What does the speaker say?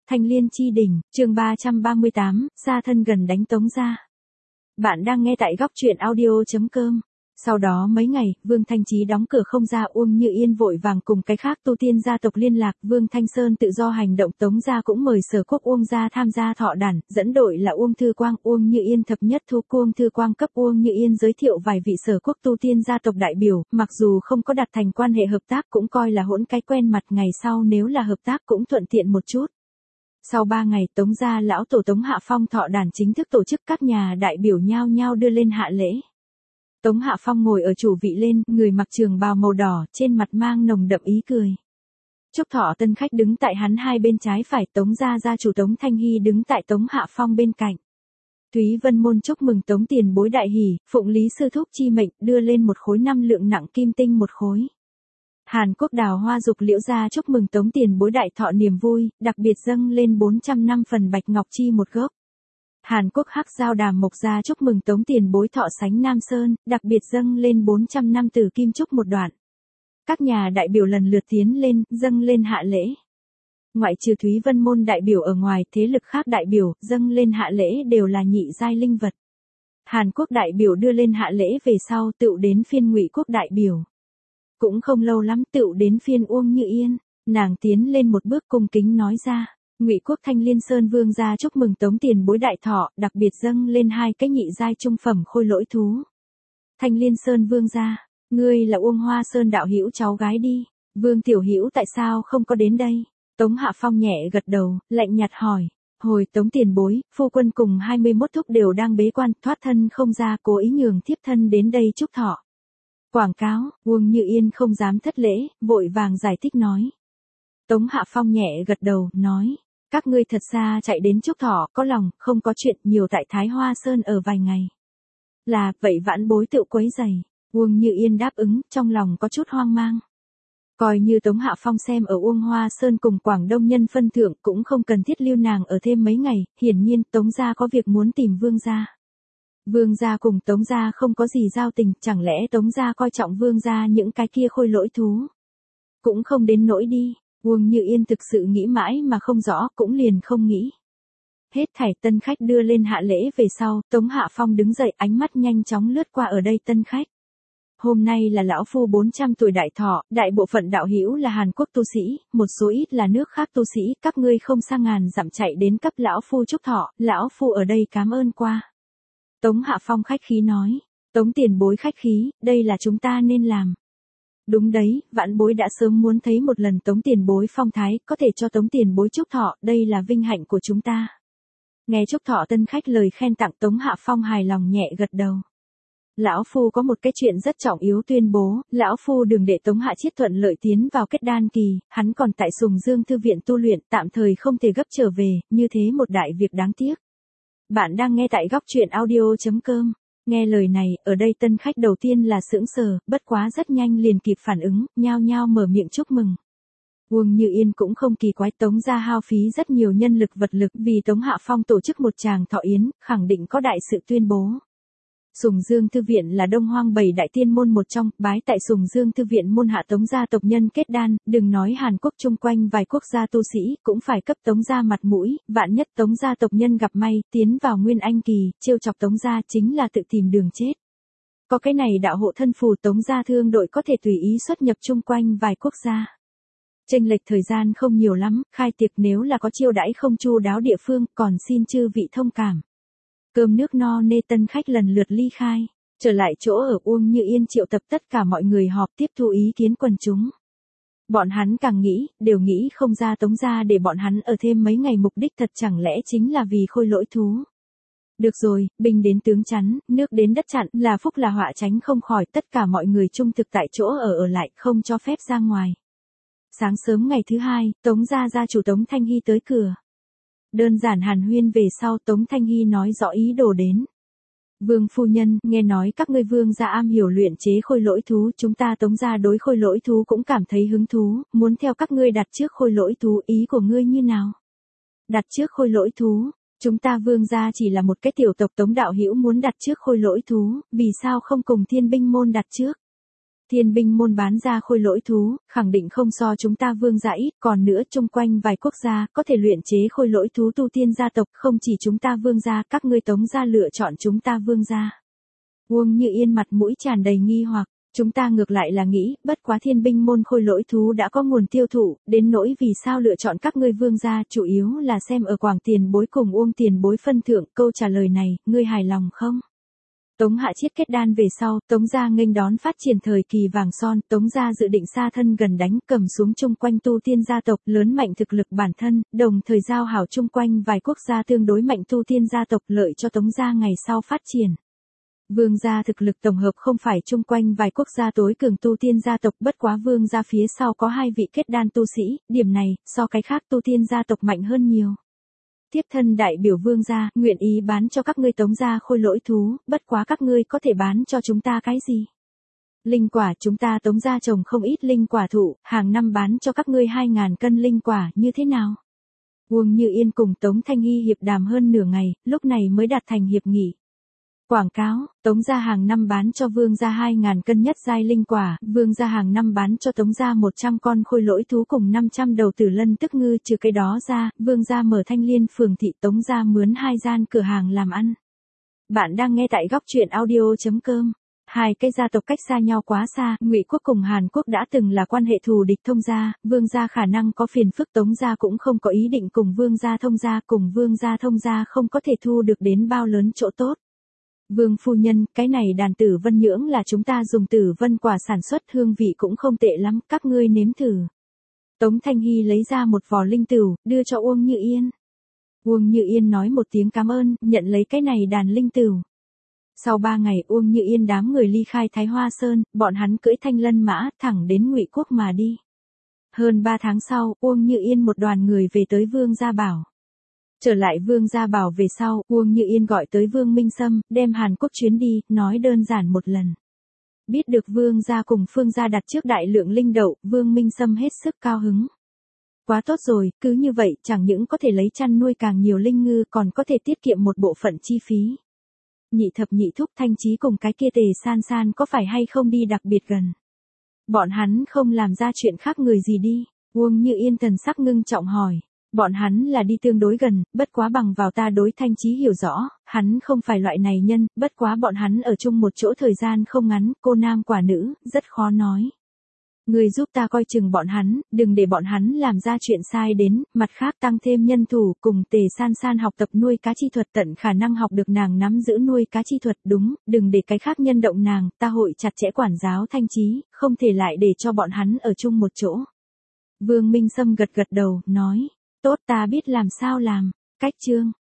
Thanh Liên chi đỉnh, chương 338, xa thân gần đánh Tống gia. Bạn đang nghe tại góc truyện audio.com. Sau đó mấy ngày, Vương Thanh Chí đóng cửa không ra, Uông Như Yên vội vàng cùng cái khác tu tiên gia tộc liên lạc, Vương Thanh Sơn tự do hành động, Tống gia cũng mời Sở Quốc Uông gia tham gia thọ đản, dẫn đội là Uông Thư Quang, Uông Như Yên thập nhất thu. Uông Thư Quang cấp Uông Như Yên giới thiệu vài vị Sở Quốc tu tiên gia tộc đại biểu, mặc dù không có đặt thành quan hệ hợp tác cũng coi là hỗn cái quen mặt, ngày sau nếu là hợp tác cũng thuận tiện một chút. Sau 3 ngày, Tống gia lão tổ Tống Hạ Phong thọ đản chính thức tổ chức, các nhà đại biểu nhao nhao đưa lên hạ lễ. Tống Hạ Phong ngồi ở chủ vị lên, người mặc trường bào màu đỏ, trên mặt mang nồng đậm ý cười. Chúc thọ tân khách đứng tại hắn hai bên trái phải, Tống gia gia chủ Tống Thanh Hy đứng tại Tống Hạ Phong bên cạnh. Thúy Vân Môn chúc mừng Tống tiền bối đại hỷ, phụng Lý sư thúc chi mệnh, đưa lên một khối 5 lượng nặng kim tinh một khối. Hàn Quốc Đào Hoa Dục Liễu gia chúc mừng Tống tiền bối đại thọ niềm vui, đặc biệt dâng lên 400 năm phần bạch ngọc chi một gốc. Hàn Quốc Hắc Giao Đàm Mộc gia chúc mừng Tống tiền bối thọ sánh Nam Sơn, đặc biệt dâng lên 400 năm tử kim trúc một đoạn. Các nhà đại biểu lần lượt tiến lên, dâng lên hạ lễ. Ngoại trừ Thúy Vân Môn đại biểu ở ngoài, thế lực khác đại biểu, dâng lên hạ lễ đều là nhị giai linh vật. Hàn Quốc đại biểu đưa lên hạ lễ về sau, tựu đến phiên Ngụy Quốc đại biểu. Cũng không lâu lắm, tựu đến phiên Uông Như Yên, nàng tiến lên một bước cung kính nói ra. Ngụy Quốc Thanh Liên Sơn Vương gia chúc mừng Tống tiền bối đại thọ, đặc biệt dâng lên 2 cái nhị giai trung phẩm khôi lỗi thú. Thanh Liên Sơn Vương gia, ngươi là Uông Hoa Sơn đạo hữu cháu gái đi, Vương tiểu hữu tại sao không có đến đây? Tống Hạ Phong nhẹ gật đầu, lạnh nhạt hỏi. Hồi Tống tiền bối, phu quân cùng 21 thúc đều đang bế quan, thoát thân không ra, cố ý nhường thiếp thân đến đây chúc thọ. Quảng cáo, Uông Như Yên không dám thất lễ, vội vàng giải thích nói. Tống Hạ Phong nhẹ gật đầu, nói. Các ngươi thật xa chạy đến chúc thọ, có lòng, không có chuyện, nhiều tại Thái Hoa Sơn ở vài ngày. Là, vậy vãn bối tự quấy rầy. Uông Như Yên đáp ứng, trong lòng có chút hoang mang. Coi như Tống Hạ Phong xem ở Uông Hoa Sơn cùng Quảng Đông nhân phân thượng, cũng không cần thiết lưu nàng ở thêm mấy ngày, hiển nhiên Tống gia có việc muốn tìm Vương gia. Vương gia cùng Tống gia không có gì giao tình, chẳng lẽ Tống gia coi trọng Vương gia những cái kia khôi lỗi thú? Cũng không đến nỗi đi. Uông Như Yên thực sự nghĩ mãi mà không rõ, cũng liền không nghĩ. Hết thảy tân khách đưa lên hạ lễ về sau, Tống Hạ Phong đứng dậy, ánh mắt nhanh chóng lướt qua ở đây tân khách. Hôm nay là lão phu 400 tuổi đại thọ, đại bộ phận đạo hữu là Hàn Quốc tu sĩ, một số ít là nước khác tu sĩ, các ngươi không xa ngàn dặm chạy đến cấp lão phu chúc thọ, lão phu ở đây cảm ơn qua. Tống Hạ Phong khách khí nói, Tống tiền bối khách khí, đây là chúng ta nên làm. Đúng đấy, vãn bối đã sớm muốn thấy một lần Tống tiền bối phong thái, có thể cho Tống tiền bối chúc thọ, đây là vinh hạnh của chúng ta. Nghe chúc thọ tân khách lời khen tặng, Tống Hạ Phong hài lòng nhẹ gật đầu. Lão phu có một cái chuyện rất trọng yếu tuyên bố, lão phu đường đệ Tống Hạ Chiết thuận lợi tiến vào kết đan kỳ, hắn còn tại Sùng Dương thư viện tu luyện, tạm thời không thể gấp trở về, như thế một đại việc đáng tiếc. Bạn đang nghe tại góc truyện audio.com. Nghe lời này, ở đây tân khách đầu tiên là sững sờ, bất quá rất nhanh liền kịp phản ứng, nhao nhao mở miệng chúc mừng. Uông Như Yên cũng không kỳ quái, Tống gia hao phí rất nhiều nhân lực vật lực vì Tống Hạ Phong tổ chức một tràng thọ yến, khẳng định có đại sự tuyên bố. Sùng Dương Thư Viện là Đông Hoang 7 đại tiên môn một trong, bái tại Sùng Dương Thư Viện môn hạ Tống gia tộc nhân kết đan, đừng nói Hàn Quốc chung quanh vài quốc gia tu sĩ, cũng phải cấp Tống gia mặt mũi, vạn nhất Tống gia tộc nhân gặp may, tiến vào Nguyên Anh kỳ, trêu chọc Tống gia chính là tự tìm đường chết. Có cái này đạo hộ thân phù, Tống gia thương đội có thể tùy ý xuất nhập chung quanh vài quốc gia. Chênh lệch thời gian không nhiều lắm, khai tiệc nếu là có chiêu đãi không chu đáo địa phương, còn xin chư vị thông cảm. Cơm nước no nê, tân khách lần lượt ly khai, trở lại chỗ ở, Uông Như Yên triệu tập tất cả mọi người họp tiếp thu ý kiến quần chúng. Bọn hắn càng nghĩ, đều nghĩ không ra Tống gia để bọn hắn ở thêm mấy ngày mục đích thật chẳng lẽ chính là vì khôi lỗi thú. Được rồi, binh đến tướng chắn, nước đến đất chặn, là phúc là họa tránh không khỏi, tất cả mọi người trung thực tại chỗ ở lại, không cho phép ra ngoài. Sáng sớm ngày thứ hai, Tống gia gia chủ Tống Thanh Hy tới cửa. Đơn giản hàn huyên về sau, Tống Thanh Hy nói rõ ý đồ đến. Vương phu nhân, nghe nói các ngươi Vương gia am hiểu luyện chế khôi lỗi thú, chúng ta Tống gia đối khôi lỗi thú cũng cảm thấy hứng thú, muốn theo các ngươi đặt trước khôi lỗi thú, ý của ngươi như nào? Đặt trước khôi lỗi thú, chúng ta Vương gia chỉ là một cái tiểu tộc, Tống đạo hữu muốn đặt trước khôi lỗi thú, vì sao không cùng Thiên Binh môn đặt trước? Thiên binh môn bán ra khôi lỗi thú, khẳng định không so chúng ta vương gia ít, còn nữa chung quanh vài quốc gia có thể luyện chế khôi lỗi thú tu tiên gia tộc, không chỉ chúng ta vương gia, các ngươi Tống gia lựa chọn chúng ta vương gia. Uông Như Yên mặt mũi tràn đầy nghi hoặc, chúng ta ngược lại là nghĩ, bất quá thiên binh môn khôi lỗi thú đã có nguồn tiêu thụ, đến nỗi vì sao lựa chọn các ngươi vương gia, chủ yếu là xem ở Quảng tiền bối cùng Uông tiền bối phân thượng, câu trả lời này, ngươi hài lòng không? Tống Hạ Chiết kết đan về sau, Tống gia nghênh đón phát triển thời kỳ vàng son, Tống gia dự định xa thân gần đánh, cầm xuống chung quanh tu tiên gia tộc, lớn mạnh thực lực bản thân, đồng thời giao hảo chung quanh vài quốc gia tương đối mạnh tu tiên gia tộc, lợi cho Tống gia ngày sau phát triển. Vương gia thực lực tổng hợp không phải chung quanh vài quốc gia tối cường tu tiên gia tộc, bất quá vương gia phía sau có 2 vị kết đan tu sĩ, điểm này, so cái khác tu tiên gia tộc mạnh hơn nhiều. Tiếp thân đại biểu vương gia, nguyện ý bán cho các ngươi Tống gia khôi lỗi thú, bất quá các ngươi có thể bán cho chúng ta cái gì? Linh quả, chúng ta Tống gia trồng không ít linh quả thụ, hàng năm bán cho các ngươi 2.000 cân linh quả, như thế nào? Uông Như Yên cùng Tống Thanh Hy hiệp đàm hơn nửa ngày, lúc này mới đạt thành hiệp nghị. Quảng cáo, Tống gia hàng năm bán cho vương gia 2.000 cân nhất giai linh quả, vương gia hàng năm bán cho Tống gia 100 con khôi lỗi thú cùng 500 đầu tử lân tức ngư, trừ cái đó ra, vương gia mở Thanh Liên phường thị, Tống gia mướn 2 gian cửa hàng làm ăn. Bạn đang nghe tại góc truyện audio.com. Hai cái gia tộc cách xa nhau quá xa, Ngụy quốc cùng Hàn Quốc đã từng là quan hệ thù địch thông gia, vương gia khả năng có phiền phức, Tống gia cũng không có ý định cùng vương gia thông gia, cùng vương gia thông gia không có thể thu được đến bao lớn chỗ tốt. Vương phu nhân, cái này đàn tử vân nhưỡng là chúng ta dùng tử vân quả sản xuất, hương vị cũng không tệ lắm, các ngươi nếm thử. Tống Thanh Hy lấy ra một vò linh tửu, đưa cho Uông Như Yên. Uông Như Yên nói một tiếng cảm ơn, nhận lấy cái này đàn linh tửu. Sau 3 ngày Uông Như Yên đám người ly khai Thái Hoa Sơn, bọn hắn cưỡi thanh lân mã, thẳng đến Ngụy quốc mà đi. Hơn 3 tháng sau, Uông Như Yên một đoàn người về tới Vương Gia Bảo. Trở lại Vương Gia Bảo về sau, Uông Như Yên gọi tới Vương Minh Sâm, đem Hàn Quốc chuyến đi, nói đơn giản một lần. Biết được Vương Gia cùng Phương Gia đặt trước đại lượng linh đậu, Vương Minh Sâm hết sức cao hứng. Quá tốt rồi, cứ như vậy, chẳng những có thể lấy chăn nuôi càng nhiều linh ngư, còn có thể tiết kiệm một bộ phận chi phí. Nhị thập nhị thúc Thanh Chí cùng cái kia Tề San San có phải hay không đi đặc biệt gần? Bọn hắn không làm ra chuyện khác người gì đi? Uông Như Yên thần sắc ngưng trọng hỏi. Bọn hắn là đi tương đối gần, bất quá bằng vào ta đối Thanh Chí hiểu rõ, hắn không phải loại này nhân, bất quá bọn hắn ở chung một chỗ thời gian không ngắn, cô nam quả nữ, rất khó nói. Người giúp ta coi chừng bọn hắn, đừng để bọn hắn làm ra chuyện sai đến, mặt khác tăng thêm nhân thủ, cùng Tề San San học tập nuôi cá chi thuật, tận khả năng học được nàng nắm giữ nuôi cá chi thuật, đúng, đừng để cái khác nhân động nàng, ta hội chặt chẽ quản giáo Thanh Chí, không thể lại để cho bọn hắn ở chung một chỗ. Vương Minh Sâm gật gật đầu, nói, tốt, ta biết làm sao làm. Cách chương